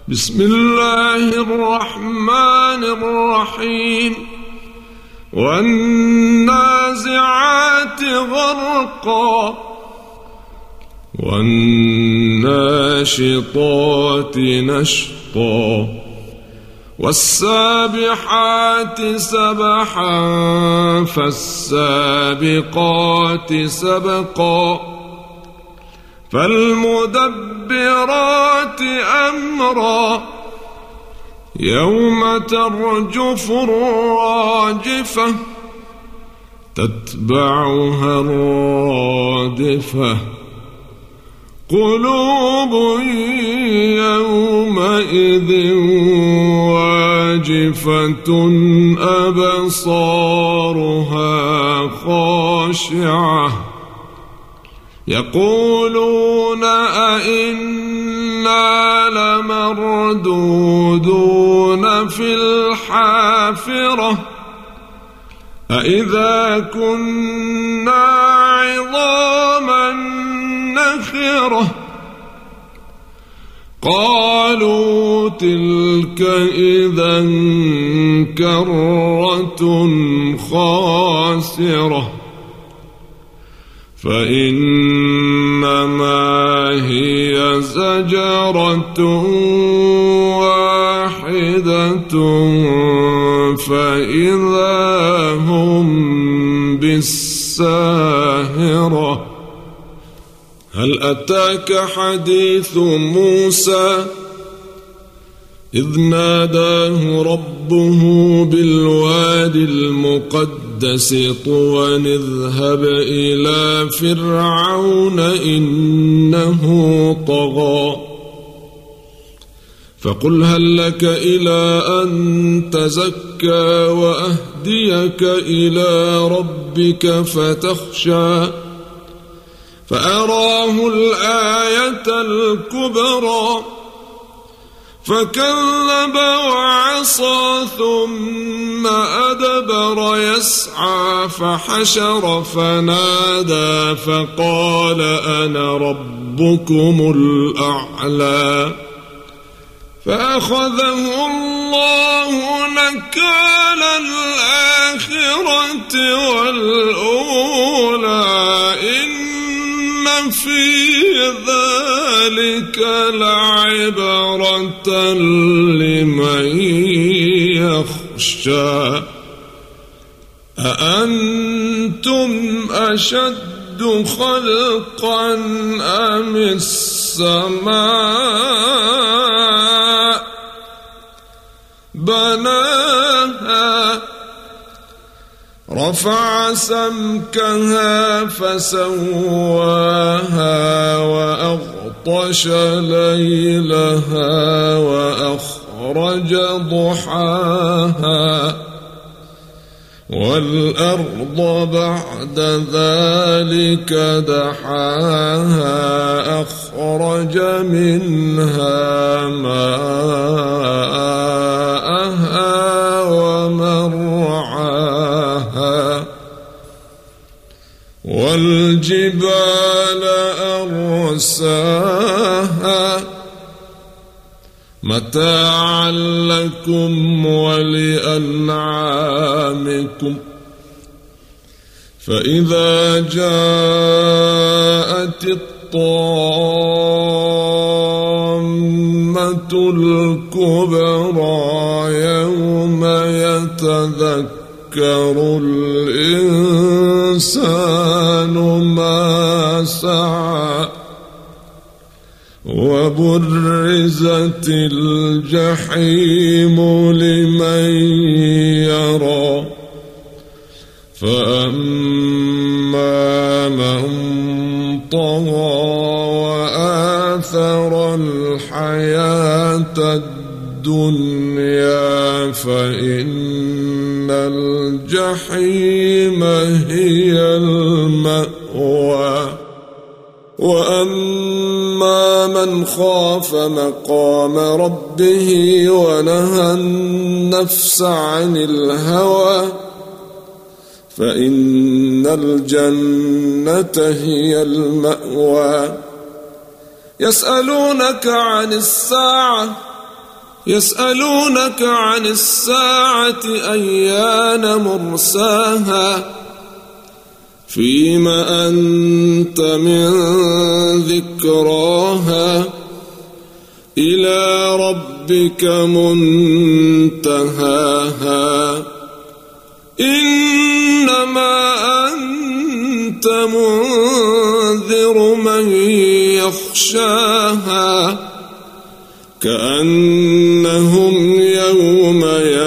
بسم الله الرحمن الرحيم والنازعات غرقا والناشطات نشطا والسابحات سبحا فالسابقات سبقا فالمدبرات أمرا يوم ترجف الراجفة تتبعها الرادفة قلوب يومئذ واجفة أبصارها خاشعة يقولون أئنا لمردودون في الحافرة أئذا كنا عظاما نخرة قالوا تلك إذا كرة خاسرة فإنما هي زجرة واحدة فإذا هم بالساهرة هل أتاك حديث موسى إذ ناداه ربه بالوادي المقدس طوى اذهب إلى فرعون إنه طغى فقل هل لك إلى أن تزكى وأهديك إلى ربك فتخشى فأراه الآية الكبرى فكذب وعصى ثم أدبر يسعى فحشر فنادى فقال أنا ربكم الأعلى فأخذه الله نكال الآخرة والأولى إن في ذلك لعبرة لمن يخشى أأنتم أشد خلقا أم السماء بناها رفع سمكها فسواها وأغطش ليلها وأخرج ضحاها والأرض بعد ذلك دحاها أخرج منها ماءها ومرعاها والجبال أرساها متاعا لكم ولأنعامكم فإذا جاءت الطامة الكبرى يوم يتذكر الإنسان ما سعى وبرزت الجحيم لمن يرى فأما من طغى وآثر الحياة الدنيا فإن الجحيم هي المأوى وأما من خاف مقام ربه ونهى النفس عن الهوى فإن الجنة هي المأوى يسألونك عن الساعة يسألونك عن الساعة أيان مرساها فيم أنت من ذكراها إلى ربك منتهاها إنما أنت منذر من يخشاها كأنهم يوم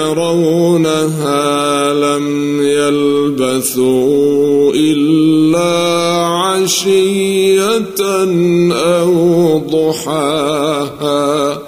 يرونها لم يلبثوا إلا عشية أو ضحاها